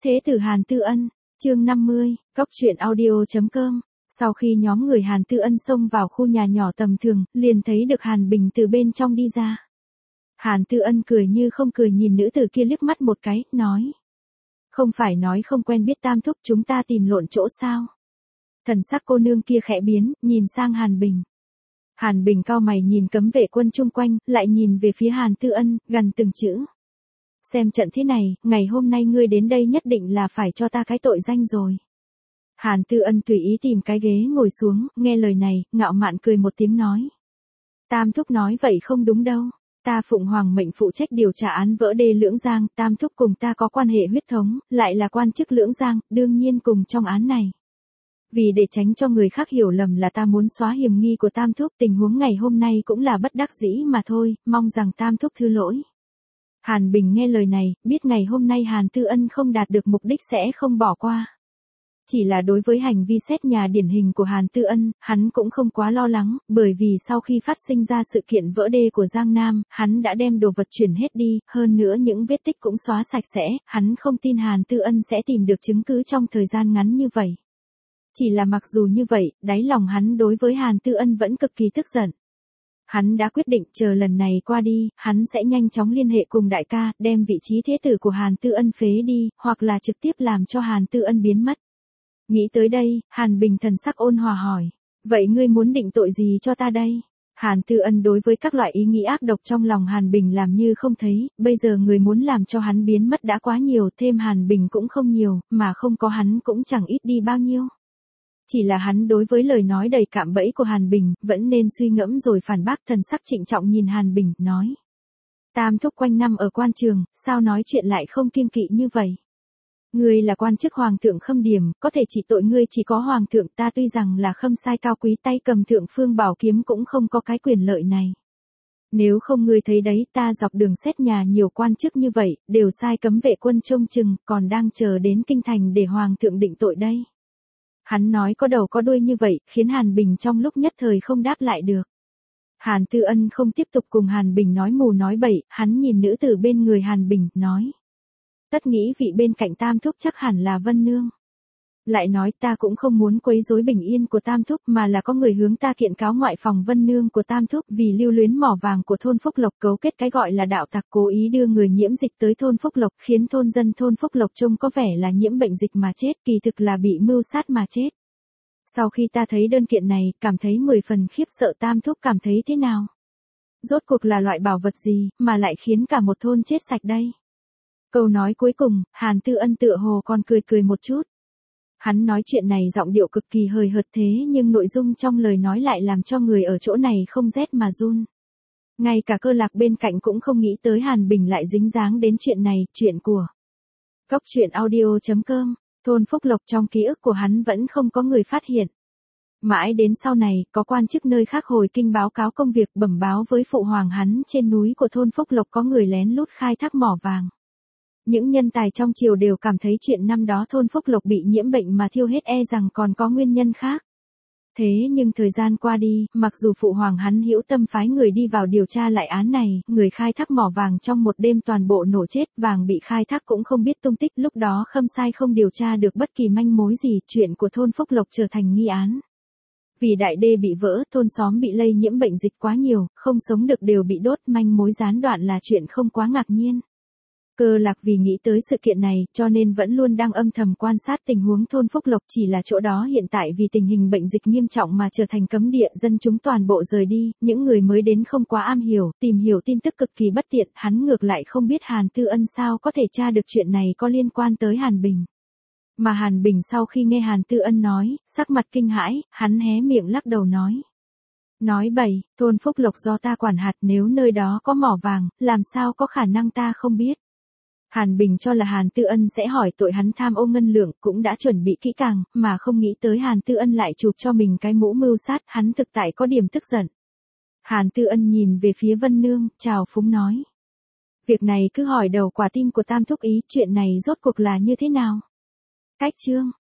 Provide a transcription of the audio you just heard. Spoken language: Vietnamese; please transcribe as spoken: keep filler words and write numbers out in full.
Thế tử Hàn Tư Ân, chương năm mươi, cốc truyện audio chấm com. Sau khi nhóm người Hàn Tư Ân xông vào khu nhà nhỏ tầm thường, liền thấy được Hàn Bình từ bên trong đi ra. Hàn Tư Ân cười như không cười nhìn nữ tử kia liếc mắt một cái, nói. Không phải nói không quen biết Tam thúc, chúng ta tìm lộn chỗ sao? Thần sắc cô nương kia khẽ biến, nhìn sang Hàn Bình. Hàn Bình cau mày nhìn cấm vệ quân chung quanh, lại nhìn về phía Hàn Tư Ân, gần từng chữ. Xem trận thế này, ngày hôm nay ngươi đến đây nhất định là phải cho ta cái tội danh rồi. Hàn Tư Ân tùy ý tìm cái ghế ngồi xuống, nghe lời này, ngạo mạn cười một tiếng nói. Tam thúc nói vậy không đúng đâu. Ta phụng hoàng mệnh phụ trách điều tra án vỡ đê Lưỡng Giang, Tam thúc cùng ta có quan hệ huyết thống, lại là quan chức Lưỡng Giang, đương nhiên cùng trong án này. Vì để tránh cho người khác hiểu lầm là ta muốn xóa hiểm nghi của Tam thúc, tình huống ngày hôm nay cũng là bất đắc dĩ mà thôi, mong rằng Tam thúc thứ lỗi. Hàn Bình nghe lời này, biết ngày hôm nay Hàn Tư Ân không đạt được mục đích sẽ không bỏ qua. Chỉ là đối với hành vi xét nhà điển hình của Hàn Tư Ân, hắn cũng không quá lo lắng, bởi vì sau khi phát sinh ra sự kiện vỡ đê của Giang Nam, hắn đã đem đồ vật chuyển hết đi, hơn nữa những vết tích cũng xóa sạch sẽ, hắn không tin Hàn Tư Ân sẽ tìm được chứng cứ trong thời gian ngắn như vậy. Chỉ là mặc dù như vậy, đáy lòng hắn đối với Hàn Tư Ân vẫn cực kỳ tức giận. Hắn đã quyết định chờ lần này qua đi, hắn sẽ nhanh chóng liên hệ cùng đại ca, đem vị trí thế tử của Hàn Tư Ân phế đi, hoặc là trực tiếp làm cho Hàn Tư Ân biến mất. Nghĩ tới đây, Hàn Bình thần sắc ôn hòa hỏi. Vậy ngươi muốn định tội gì cho ta đây? Hàn Tư Ân đối với các loại ý nghĩ ác độc trong lòng Hàn Bình làm như không thấy, bây giờ người muốn làm cho hắn biến mất đã quá nhiều, thêm Hàn Bình cũng không nhiều, mà không có hắn cũng chẳng ít đi bao nhiêu. Chỉ là hắn đối với lời nói đầy cạm bẫy của Hàn Bình, vẫn nên suy ngẫm rồi phản bác, thần sắc trịnh trọng nhìn Hàn Bình, nói. Tam thúc quanh năm ở quan trường, sao nói chuyện lại không kiêng kỵ như vậy? Ngươi là quan chức hoàng thượng Khâm Điểm, có thể chỉ tội ngươi chỉ có hoàng thượng, ta tuy rằng là Khâm sai cao quý tay cầm thượng phương bảo kiếm cũng không có cái quyền lợi này. Nếu không ngươi thấy đấy, ta dọc đường xét nhà nhiều quan chức như vậy, đều sai cấm vệ quân trông chừng, còn đang chờ đến kinh thành để hoàng thượng định tội đây. Hắn nói có đầu có đuôi như vậy, khiến Hàn Bình trong lúc nhất thời không đáp lại được. Hàn Tư Ân không tiếp tục cùng Hàn Bình nói mù nói bậy, hắn nhìn nữ tử bên người Hàn Bình, nói. Tất nghĩ vị bên cạnh Tam thúc chắc hẳn là Vân Nương. Lại nói ta cũng không muốn quấy rối bình yên của Tam thúc, mà là có người hướng ta kiện cáo ngoại phòng Vân Nương của Tam thúc vì lưu luyến mỏ vàng của thôn Phúc Lộc, cấu kết cái gọi là đạo tặc, cố ý đưa người nhiễm dịch tới thôn Phúc Lộc, khiến thôn dân thôn Phúc Lộc trông có vẻ là nhiễm bệnh dịch mà chết, kỳ thực là bị mưu sát mà chết. Sau khi ta thấy đơn kiện này, cảm thấy mười phần khiếp sợ. Tam thúc cảm thấy thế nào? Rốt cuộc là loại bảo vật gì, mà lại khiến cả một thôn chết sạch đây? Câu nói cuối cùng, Hàn Tư Ân tựa hồ còn cười cười một chút. Hắn nói chuyện này giọng điệu cực kỳ hời hợt thế nhưng nội dung trong lời nói lại làm cho người ở chỗ này không rét mà run. Ngay cả Cơ Lạc bên cạnh cũng không nghĩ tới Hàn Bình lại dính dáng đến chuyện này, chuyện của cốc truyện audio chấm com. Thôn Phúc Lộc trong ký ức của hắn vẫn không có người phát hiện. Mãi đến sau này, có quan chức nơi khác hồi kinh báo cáo công việc, bẩm báo với phụ hoàng hắn trên núi của thôn Phúc Lộc có người lén lút khai thác mỏ vàng. Những nhân tài trong triều đều cảm thấy chuyện năm đó thôn Phúc Lộc bị nhiễm bệnh mà thiêu hết e rằng còn có nguyên nhân khác. Thế nhưng thời gian qua đi, mặc dù phụ hoàng hắn hữu tâm phái người đi vào điều tra lại án này, người khai thác mỏ vàng trong một đêm toàn bộ nổ chết, vàng bị khai thác cũng không biết tung tích, lúc đó Khâm sai không điều tra được bất kỳ manh mối gì, chuyện của thôn Phúc Lộc trở thành nghi án. Vì đại đê bị vỡ, thôn xóm bị lây nhiễm bệnh dịch quá nhiều, không sống được đều bị đốt, manh mối gián đoạn là chuyện không quá ngạc nhiên. Cơ Lạc vì nghĩ tới sự kiện này, cho nên vẫn luôn đang âm thầm quan sát tình huống thôn Phúc Lộc, chỉ là chỗ đó hiện tại vì tình hình bệnh dịch nghiêm trọng mà trở thành cấm địa, dân chúng toàn bộ rời đi, những người mới đến không quá am hiểu, tìm hiểu tin tức cực kỳ bất tiện, hắn ngược lại không biết Hàn Tư Ân sao có thể tra được chuyện này có liên quan tới Hàn Bình. Mà Hàn Bình sau khi nghe Hàn Tư Ân nói, sắc mặt kinh hãi, hắn hé miệng lắc đầu nói. Nói bậy, thôn Phúc Lộc do ta quản hạt, nếu nơi đó có mỏ vàng, làm sao có khả năng ta không biết. Hàn Bình cho là Hàn Tư Ân sẽ hỏi tội hắn tham ô ngân lượng, cũng đã chuẩn bị kỹ càng, mà không nghĩ tới Hàn Tư Ân lại chụp cho mình cái mũ mưu sát, hắn thực tại có điểm tức giận. Hàn Tư Ân nhìn về phía Vân Nương, chào phúng nói. Việc này cứ hỏi đầu quả tim của Tam thúc ý, chuyện này rốt cuộc là như thế nào? Cách chương,